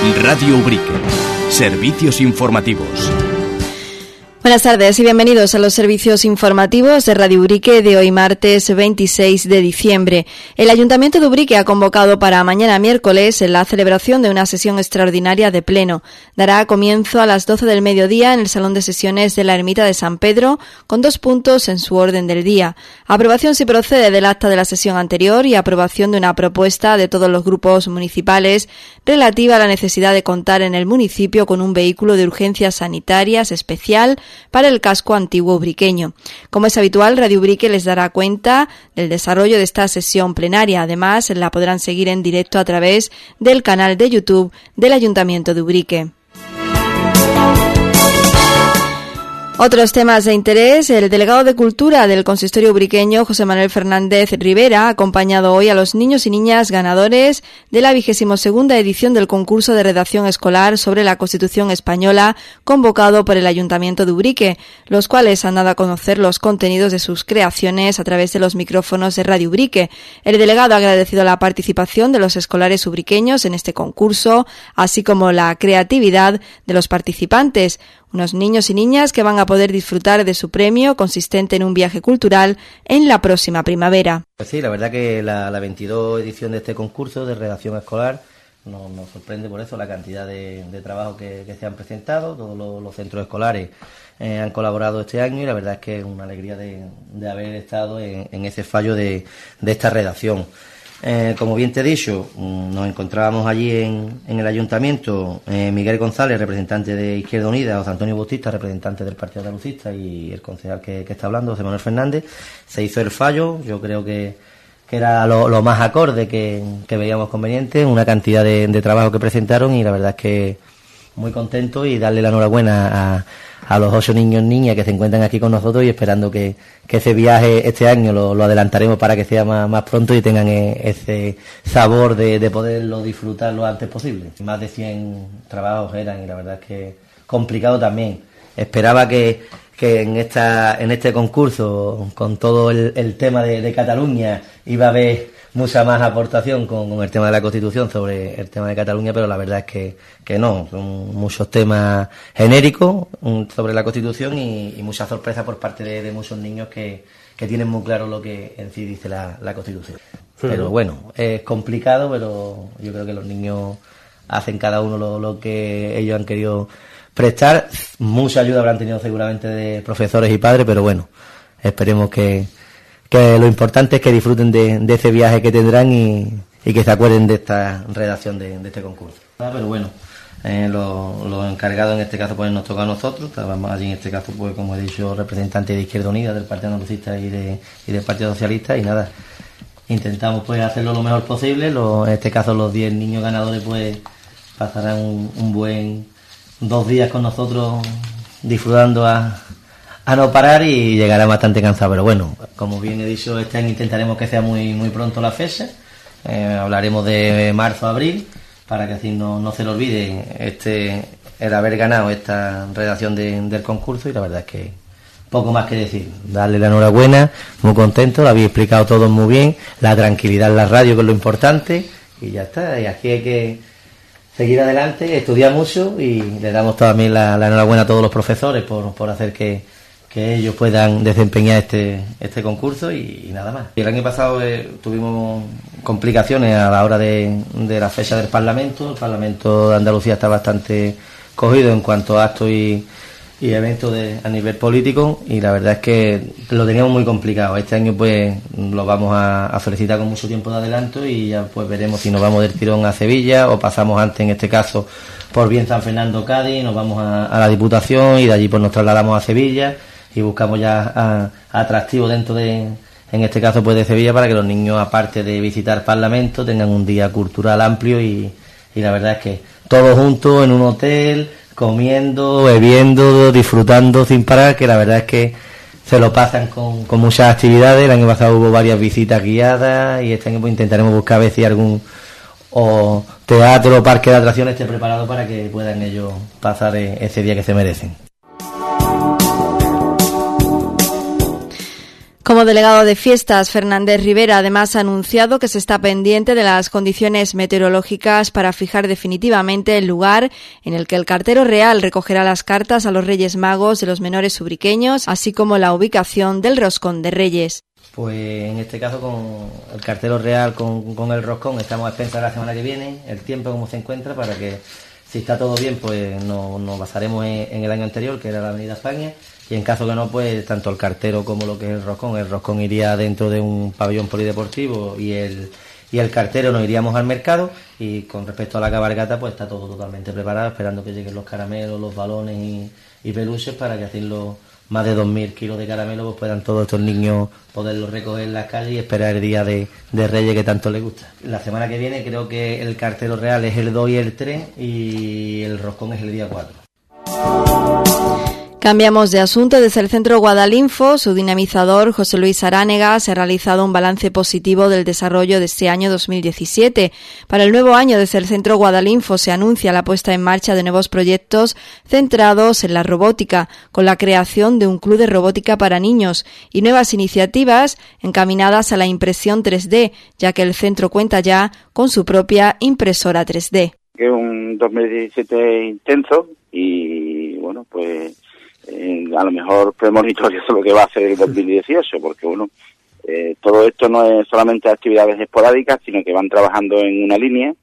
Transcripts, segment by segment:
Radio Ubrique. Servicios informativos. Buenas tardes y bienvenidos a los servicios informativos de Radio Ubrique de hoy martes 26 de diciembre. El Ayuntamiento de Ubrique ha convocado para mañana miércoles la celebración de una sesión extraordinaria de pleno. Dará comienzo a las 12 del mediodía en el Salón de Sesiones de la Ermita de San Pedro, con 2 puntos en su orden del día. Aprobación si procede del acta de la sesión anterior y aprobación de una propuesta de todos los grupos municipales relativa a la necesidad de contar en el municipio con un vehículo de urgencias sanitarias especial para el casco antiguo ubriqueño. Como es habitual, Radio Ubrique les dará cuenta del desarrollo de esta sesión plenaria. Además, la podrán seguir en directo a través del canal de YouTube del Ayuntamiento de Ubrique. Otros temas de interés. El delegado de Cultura del Consistorio ubriqueño, José Manuel Fernández Rivera, ha acompañado hoy a los niños y niñas ganadores de la 22ª edición del concurso de redacción escolar sobre la Constitución española convocado por el Ayuntamiento de Ubrique, los cuales han dado a conocer los contenidos de sus creaciones a través de los micrófonos de Radio Ubrique. El delegado ha agradecido la participación de los escolares ubriqueños en este concurso, así como la creatividad de los participantes. Unos niños y niñas que van a poder disfrutar de su premio consistente en un viaje cultural en la próxima primavera. Pues sí, la verdad que la 22 edición de este concurso de redacción escolar nos sorprende por eso la cantidad de trabajo que se han presentado. Todos los centros escolares han colaborado este año y la verdad es que es una alegría de haber estado en ese fallo de esta redacción. Como bien te he dicho, nos encontrábamos allí en el ayuntamiento Miguel González, representante de Izquierda Unida, José Antonio Bautista, representante del Partido Andalucista, y el concejal que está hablando, José Manuel Fernández. Se hizo el fallo, yo creo que era lo más acorde que veíamos conveniente, una cantidad de trabajo que presentaron y la verdad es que muy contento y darle la enhorabuena a los 8 niños y niñas que se encuentran aquí con nosotros y esperando que ese viaje este año lo adelantaremos para que sea más pronto y tengan ese sabor de poderlo disfrutar lo antes posible. Más de 100 trabajos eran y la verdad es que complicado también. Esperaba que en este concurso, con todo el tema de Cataluña, iba a haber mucha más aportación con el tema de la Constitución sobre el tema de Cataluña, pero la verdad es que no, son muchos temas genéricos sobre la Constitución y mucha sorpresa por parte de muchos niños que tienen muy claro lo que en sí dice la Constitución. Pero bueno, es complicado, pero yo creo que los niños hacen cada uno lo que ellos han querido prestar. Mucha ayuda habrán tenido seguramente de profesores y padres, pero bueno, esperemos que lo importante es que disfruten de ese viaje que tendrán y que se acuerden de esta redacción de este concurso. Pero bueno, los encargados en este caso pues nos toca a nosotros. Estábamos allí en este caso pues como he dicho representantes de Izquierda Unida, del Partido Andalucista y del Partido Socialista y nada, intentamos pues hacerlo lo mejor posible. En este caso los 10 niños ganadores pues pasarán un buen 2 días con nosotros disfrutando a no parar y llegará bastante cansado, pero bueno, como bien he dicho, este año intentaremos que sea muy pronto la fecha. Hablaremos de marzo a abril para que así no se le olvide el haber ganado esta redacción del concurso y la verdad es que poco más que decir. Darle la enhorabuena, muy contento, lo habéis explicado todo muy bien, la tranquilidad en la radio que es lo importante y ya está, y aquí hay que seguir adelante, estudiar mucho y le damos también la enhorabuena a todos los profesores por hacer que ellos puedan desempeñar este concurso y nada más. El año pasado tuvimos complicaciones a la hora de la fecha del Parlamento. El Parlamento de Andalucía está bastante cogido en cuanto a actos y eventos a nivel político y la verdad es que lo teníamos muy complicado. Este año pues lo vamos a solicitar con mucho tiempo de adelanto y ya pues veremos si nos vamos del tirón a Sevilla o pasamos antes en este caso por bien San Fernando Cádiz, nos vamos a la Diputación y de allí pues nos trasladamos a Sevilla y buscamos ya atractivos dentro en este caso pues de Sevilla para que los niños aparte de visitar Parlamento tengan un día cultural amplio y la verdad es que todos juntos en un hotel comiendo, bebiendo, disfrutando sin parar, que la verdad es que se lo pasan con muchas actividades. El año pasado hubo varias visitas guiadas y este año pues intentaremos buscar a ver si algún teatro o parque de atracciones esté preparado para que puedan ellos pasar ese día que se merecen. Como delegado de fiestas, Fernández Rivera además ha anunciado que se está pendiente de las condiciones meteorológicas para fijar definitivamente el lugar en el que el cartero real recogerá las cartas a los Reyes Magos de los menores ubriqueños, así como la ubicación del roscón de Reyes. Pues en este caso con el cartero real, con el roscón, estamos a expensas la semana que viene, el tiempo como se encuentra, para que si está todo bien, pues nos basaremos en el año anterior, que era la Avenida España. Y en caso que no, pues tanto el cartero como lo que es el roscón iría dentro de un pabellón polideportivo y el cartero nos iríamos al mercado. Y con respecto a la cabalgata, pues está todo totalmente preparado, esperando que lleguen los caramelos, los balones y peluches, para que así los más de 2.000 kilos de caramelos pues puedan todos estos niños poderlos recoger en las calles y esperar el día de Reyes que tanto les gusta. La semana que viene creo que el cartero real es el 2 y el 3 y el roscón es el día 4. Cambiamos de asunto. Desde el Centro Guadalinfo, su dinamizador José Luis Aránega se ha realizado un balance positivo del desarrollo de este año 2017. Para el nuevo año, desde el Centro Guadalinfo se anuncia la puesta en marcha de nuevos proyectos centrados en la robótica, con la creación de un club de robótica para niños y nuevas iniciativas encaminadas a la impresión 3D, ya que el centro cuenta ya con su propia impresora 3D. Que es un 2017 intenso y bueno, pues a lo mejor premonitorio es lo que va a ser el 2018, porque bueno, todo esto no es solamente actividades esporádicas, sino que van trabajando en una línea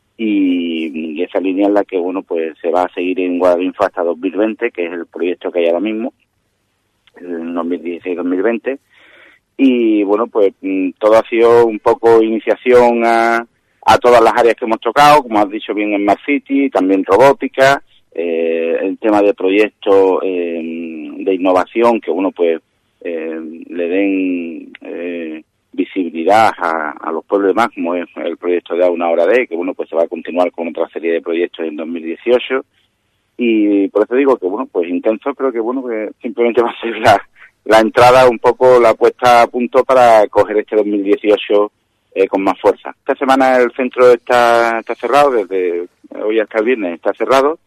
y esa línea es la que bueno pues se va a seguir en Guadalinfo hasta 2020, que es el proyecto que hay ahora mismo, el 2016-2020, y bueno pues todo ha sido un poco iniciación a todas las áreas que hemos tocado, como has dicho bien, en Smart City, también robótica, el tema de proyectos de innovación que uno pues le den visibilidad a los pueblos demás, como es el proyecto de A una hora de, que uno pues se va a continuar con otra serie de proyectos en 2018, y por eso digo que bueno pues intenso, pero que bueno que simplemente va a ser la entrada, un poco la puesta a punto para coger este 2018 con más fuerza. Esta semana el centro está cerrado, desde hoy hasta el viernes está cerrado,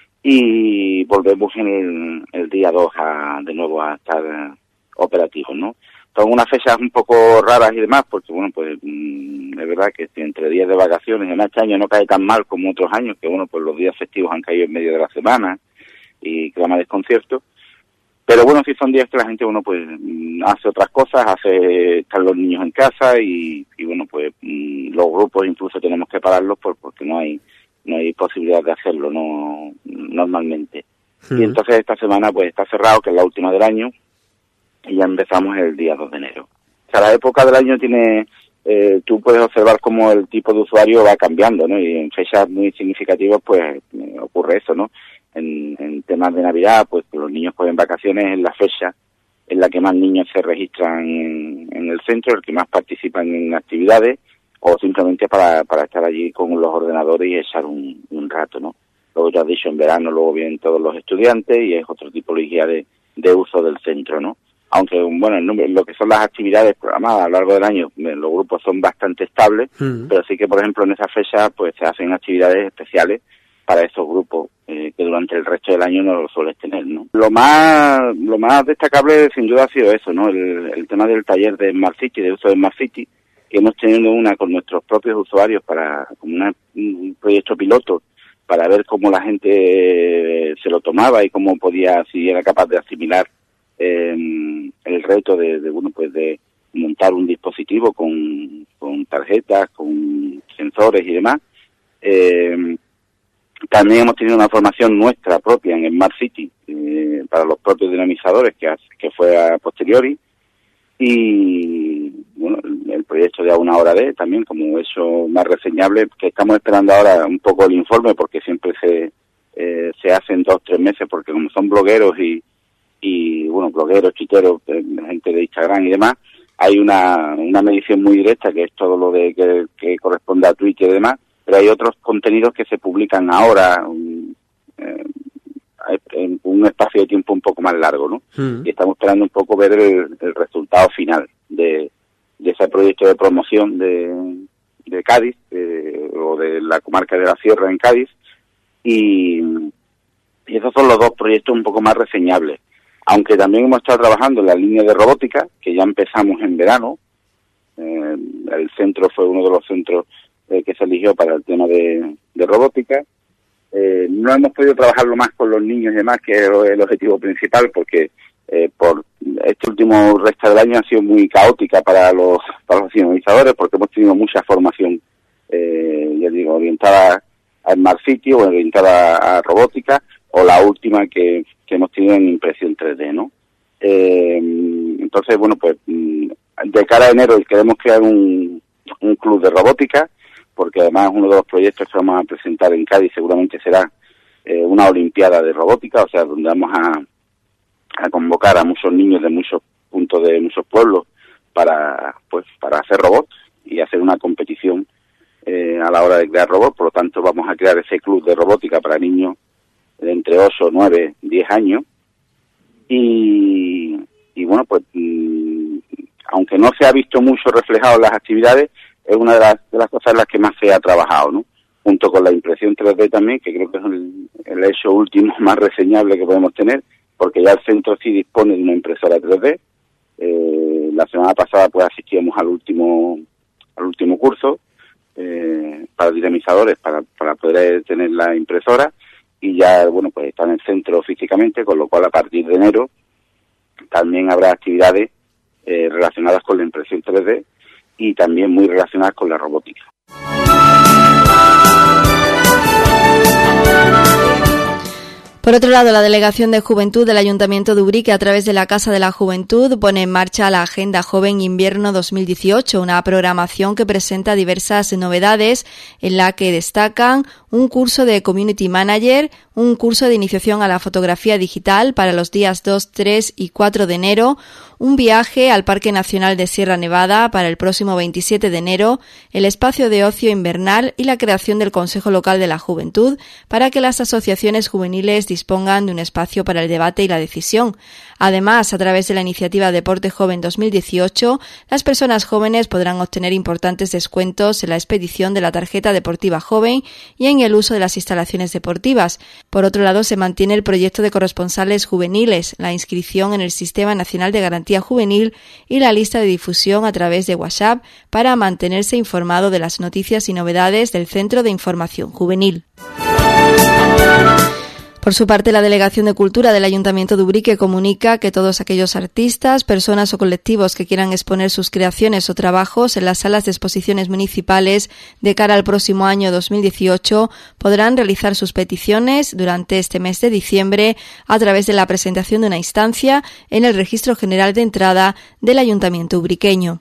y volvemos en el día 2 de nuevo a estar operativos, ¿no? Son unas fechas un poco raras y demás, porque bueno, pues es verdad que entre días de vacaciones, en este año no cae tan mal como otros años, que bueno, pues los días festivos han caído en medio de la semana y crea más desconcierto. Pero bueno, sí son días que la gente, bueno, pues hace otras cosas, están los niños en casa y bueno, pues los grupos incluso tenemos que pararlos porque no hay posibilidad de hacerlo normalmente. Y entonces esta semana pues está cerrado, que es la última del año, y ya empezamos el día 2 de enero. O sea, la época del año tiene, tú puedes observar cómo el tipo de usuario va cambiando, ¿no? Y en fechas muy significativas pues ocurre eso, ¿no? En temas de Navidad, pues los niños cogen vacaciones en la fecha en la que más niños se registran en el centro, el que más participan en actividades, o simplemente para estar allí con los ordenadores y echar un rato, ¿no? Luego ya has dicho, en verano luego vienen todos los estudiantes y es otra tipología de uso del centro, ¿no? Aunque, bueno, lo que son las actividades programadas a lo largo del año, los grupos son bastante estables, pero sí que, por ejemplo, en esa fecha pues se hacen actividades especiales para esos grupos que durante el resto del año no lo sueles tener, ¿no? Lo más destacable sin duda ha sido eso, ¿no? El tema del taller de Smart City, de uso de Smart City, que hemos tenido una con nuestros propios usuarios como un proyecto piloto para ver cómo la gente se lo tomaba y cómo podía, si era capaz de asimilar el reto de montar un dispositivo con tarjetas, con sensores y demás. También hemos tenido una formación nuestra propia en Smart City para los propios dinamizadores que fue a posteriori, y bueno, el proyecto de A una hora de también como eso más reseñable, que estamos esperando ahora un poco el informe, porque siempre se hace en 2 o 3 meses, porque como son blogueros y bueno, blogueros, tuiteros, gente de Instagram y demás, hay una medición muy directa, que es todo lo de que corresponde a Twitter y demás, pero hay otros contenidos que se publican ahora en un espacio de tiempo un poco más largo, ¿no? Y estamos esperando un poco ver el resultado final de ese proyecto de promoción de Cádiz, o de la comarca de la Sierra en Cádiz, y esos son los 2 proyectos un poco más reseñables. aunque también hemos estado trabajando en la línea de robótica, que ya empezamos en verano. El centro fue uno de los centros que se eligió para el tema de robótica. No hemos podido trabajarlo más con los niños y demás, que es el objetivo principal, porque por este último resto del año ha sido muy caótica para los dinamizadores, porque hemos tenido mucha formación, ya digo, orientada a Smart City o orientada a robótica, o la última que hemos tenido en impresión 3D, ¿no? Entonces, bueno, pues de cara a enero queremos crear un club de robótica, porque además uno de los proyectos que vamos a presentar en Cádiz seguramente será una olimpiada de robótica, o sea, donde vamos a convocar a muchos niños de muchos puntos de muchos pueblos para hacer robots y hacer una competición a la hora de crear robots. Por lo tanto, vamos a crear ese club de robótica para niños de entre 8, 9, 10 años. Y bueno, pues aunque no se ha visto mucho reflejado en las actividades, es una de las cosas en las que más se ha trabajado, ¿no? Junto con la impresión 3D también, que creo que es el hecho último más reseñable que podemos tener, porque ya el centro sí dispone de una impresora 3D. La semana pasada pues asistíamos al último curso para dinamizadores para poder tener la impresora, y ya, bueno, pues está en el centro físicamente, con lo cual a partir de enero también habrá actividades relacionadas con la impresión 3D y también muy relacionadas con la robótica. Por otro lado, la Delegación de Juventud del Ayuntamiento de Ubrique, a través de la Casa de la Juventud, pone en marcha la Agenda Joven Invierno 2018, una programación que presenta diversas novedades, en la que destacan un curso de Community Manager, un curso de iniciación a la fotografía digital para los días 2, 3 y 4 de enero, un viaje al Parque Nacional de Sierra Nevada para el próximo 27 de enero, el espacio de ocio invernal y la creación del Consejo Local de la Juventud para que las asociaciones juveniles dispongan de un espacio para el debate y la decisión. Además, a través de la iniciativa Deporte Joven 2018, las personas jóvenes podrán obtener importantes descuentos en la expedición de la tarjeta deportiva joven y en el uso de las instalaciones deportivas. Por otro lado, se mantiene el proyecto de corresponsales juveniles, la inscripción en el Sistema Nacional de Garantía Juvenil y la lista de difusión a través de WhatsApp para mantenerse informado de las noticias y novedades del Centro de Información Juvenil. Por su parte, la Delegación de Cultura del Ayuntamiento de Ubrique comunica que todos aquellos artistas, personas o colectivos que quieran exponer sus creaciones o trabajos en las salas de exposiciones municipales de cara al próximo año 2018 podrán realizar sus peticiones durante este mes de diciembre a través de la presentación de una instancia en el Registro General de Entrada del Ayuntamiento ubriqueño.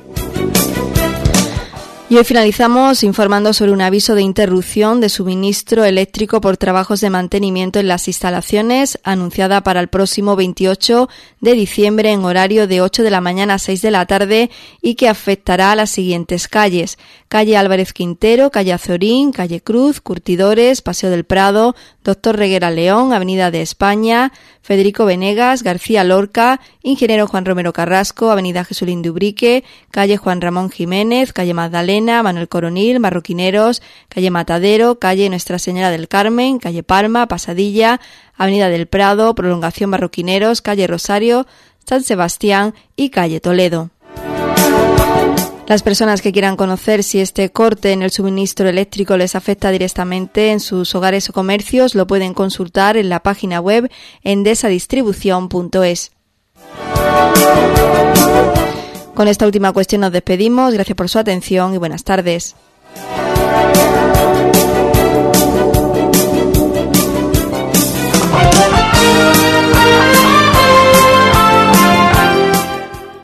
Y hoy finalizamos informando sobre un aviso de interrupción de suministro eléctrico por trabajos de mantenimiento en las instalaciones, anunciada para el próximo 28 de diciembre en horario de 8 de la mañana a 6 de la tarde y que afectará a las siguientes calles: calle Álvarez Quintero, calle Azorín, calle Cruz, Curtidores, Paseo del Prado, Doctor Reguera León, Avenida de España, Federico Venegas, García Lorca, Ingeniero Juan Romero Carrasco, Avenida Jesulín de Ubrique, calle Juan Ramón Jiménez, calle Magdalena, Manuel Coronil, Marroquineros, calle Matadero, calle Nuestra Señora del Carmen, calle Palma, Pasadilla, Avenida del Prado, Prolongación Marroquineros, calle Rosario, San Sebastián y calle Toledo. Las personas que quieran conocer si este corte en el suministro eléctrico les afecta directamente en sus hogares o comercios lo pueden consultar en la página web endesadistribución.es. Con esta última cuestión nos despedimos. Gracias por su atención y buenas tardes.